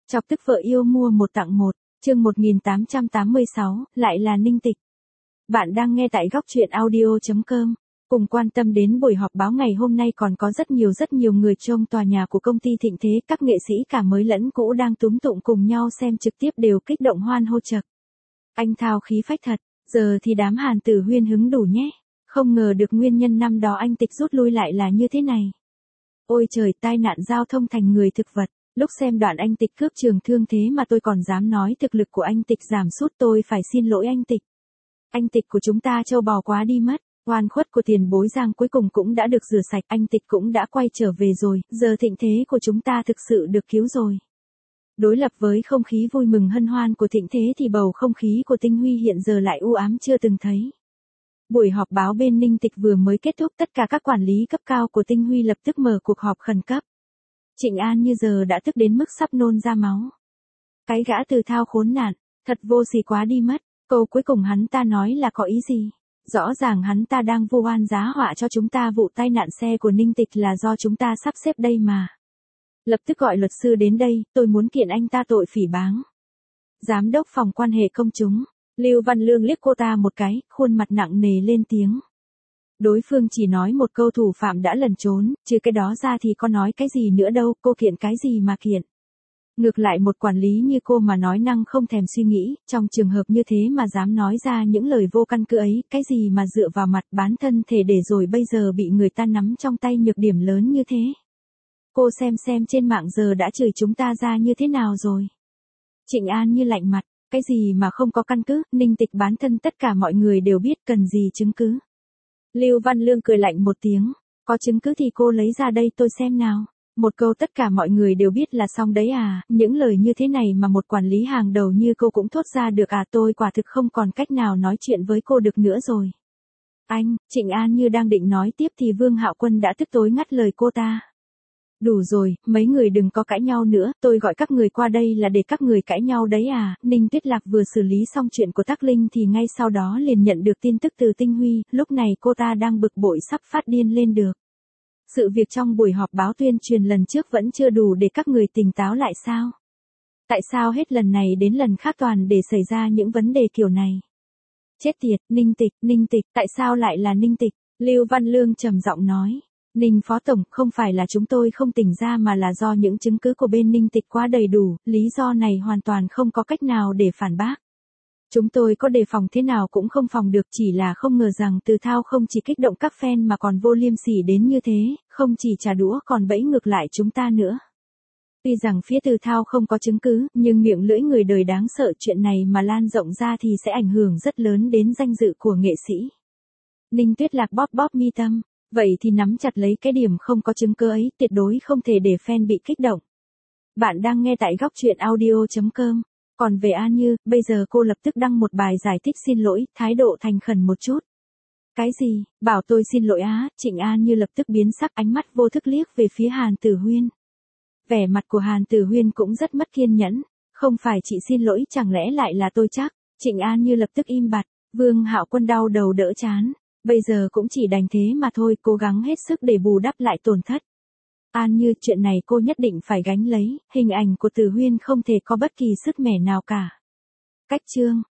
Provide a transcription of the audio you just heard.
Chọc tức vợ yêu mua một tặng một, chương 1886, lại là Ninh Tịch. Bạn đang nghe tại góc truyện audio.com. Cùng quan tâm đến buổi họp báo ngày hôm nay còn có rất nhiều người trong tòa nhà của công ty Thịnh Thế, các nghệ sĩ cả mới lẫn cũ đang túm tụng cùng nhau xem trực tiếp đều kích động hoan hô chậc. Anh Thao khí phách thật, giờ thì đám Hàn Tử Huyên hứng đủ nhé. Không ngờ được nguyên nhân năm đó anh Tịch rút lui lại là như thế này. Ôi trời, tai nạn giao thông thành người thực vật. Lúc xem đoạn anh Tịch cướp trường thương thế mà tôi còn dám nói thực lực của anh Tịch giảm sút, tôi phải xin lỗi anh Tịch. Anh Tịch của chúng ta trâu bò quá đi mất, oan khuất của tiền bối Giang cuối cùng cũng đã được rửa sạch, anh Tịch cũng đã quay trở về rồi, giờ Thịnh Thế của chúng ta thực sự được cứu rồi. Đối lập với không khí vui mừng hân hoan của Thịnh Thế thì bầu không khí của Tinh Huy hiện giờ lại u ám chưa từng thấy. Buổi họp báo bên Ninh Tịch vừa mới kết thúc, tất cả các quản lý cấp cao của Tinh Huy lập tức mở cuộc họp khẩn cấp. Trịnh An như giờ đã tức đến mức sắp nôn ra máu. Cái gã Từ Thao khốn nạn, thật vô sỉ quá đi mất, câu cuối cùng hắn ta nói là có ý gì? Rõ ràng hắn ta đang vu oan giá họa cho chúng ta, vụ tai nạn xe của Ninh Tịch là do chúng ta sắp xếp đây mà. Lập tức gọi luật sư đến đây, tôi muốn kiện anh ta tội phỉ báng. Giám đốc phòng quan hệ công chúng, Lưu Văn Lương liếc cô ta một cái, khuôn mặt nặng nề lên tiếng. Đối phương chỉ nói một câu thủ phạm đã lẩn trốn, chứ cái đó ra thì có nói cái gì nữa đâu, cô kiện cái gì mà kiện. Ngược lại một quản lý như cô mà nói năng không thèm suy nghĩ, trong trường hợp như thế mà dám nói ra những lời vô căn cứ ấy, cái gì mà dựa vào mặt bán thân thể để rồi bây giờ bị người ta nắm trong tay nhược điểm lớn như thế. Cô xem trên mạng giờ đã chửi chúng ta ra như thế nào rồi. Trịnh An như lạnh mặt, cái gì mà không có căn cứ, Ninh Tịch bán thân tất cả mọi người đều biết, cần gì chứng cứ. Lưu Văn Lương cười lạnh một tiếng, có chứng cứ thì cô lấy ra đây tôi xem nào. Một câu tất cả mọi người đều biết là xong đấy à, những lời như thế này mà một quản lý hàng đầu như cô cũng thốt ra được à, tôi quả thực không còn cách nào nói chuyện với cô được nữa rồi. Anh, Trịnh An như đang định nói tiếp thì Vương Hạo Quân đã tức tối ngắt lời cô ta. Đủ rồi, mấy người đừng có cãi nhau nữa, tôi gọi các người qua đây là để các người cãi nhau đấy à. Ninh Tuyết Lạc vừa xử lý xong chuyện của Tắc Linh thì ngay sau đó liền nhận được tin tức từ Tinh Huy, lúc này cô ta đang bực bội sắp phát điên lên được. Sự việc trong buổi họp báo tuyên truyền lần trước vẫn chưa đủ để các người tỉnh táo lại sao? Tại sao hết lần này đến lần khác toàn để xảy ra những vấn đề kiểu này? Chết tiệt, Ninh Tịch, tại sao lại là Ninh Tịch? Lưu Văn Lương trầm giọng nói. Ninh Phó Tổng, không phải là chúng tôi không tỉnh ra mà là do những chứng cứ của bên Ninh Tịch quá đầy đủ, lý do này hoàn toàn không có cách nào để phản bác. Chúng tôi có đề phòng thế nào cũng không phòng được, chỉ là không ngờ rằng Từ Thao không chỉ kích động các fan mà còn vô liêm sỉ đến như thế, không chỉ trả đũa còn bẫy ngược lại chúng ta nữa. Tuy rằng phía Từ Thao không có chứng cứ, nhưng miệng lưỡi người đời đáng sợ, chuyện này mà lan rộng ra thì sẽ ảnh hưởng rất lớn đến danh dự của nghệ sĩ. Ninh Tuyết Lạc bóp mi tâm. Vậy thì nắm chặt lấy cái điểm không có chứng cứ ấy, tuyệt đối không thể để fan bị kích động. Bạn đang nghe tại góc truyện audio.com. Còn về An Như, bây giờ cô lập tức đăng một bài giải thích xin lỗi, thái độ thành khẩn một chút. Cái gì, bảo tôi xin lỗi á? Trịnh An Như lập tức biến sắc, ánh mắt vô thức liếc về phía Hàn Tử Huyên. Vẻ mặt của Hàn Tử Huyên cũng rất mất kiên nhẫn. Không phải chị xin lỗi, chẳng lẽ lại là tôi chắc? Trịnh An Như lập tức im bặt, Vương Hạo Quân đau đầu đỡ chán. Bây giờ cũng chỉ đành thế mà thôi, cố gắng hết sức để bù đắp lại tổn thất. An Như, chuyện này cô nhất định phải gánh lấy, hình ảnh của Tử Huyên không thể có bất kỳ sứt mẻ nào cả. Cách chương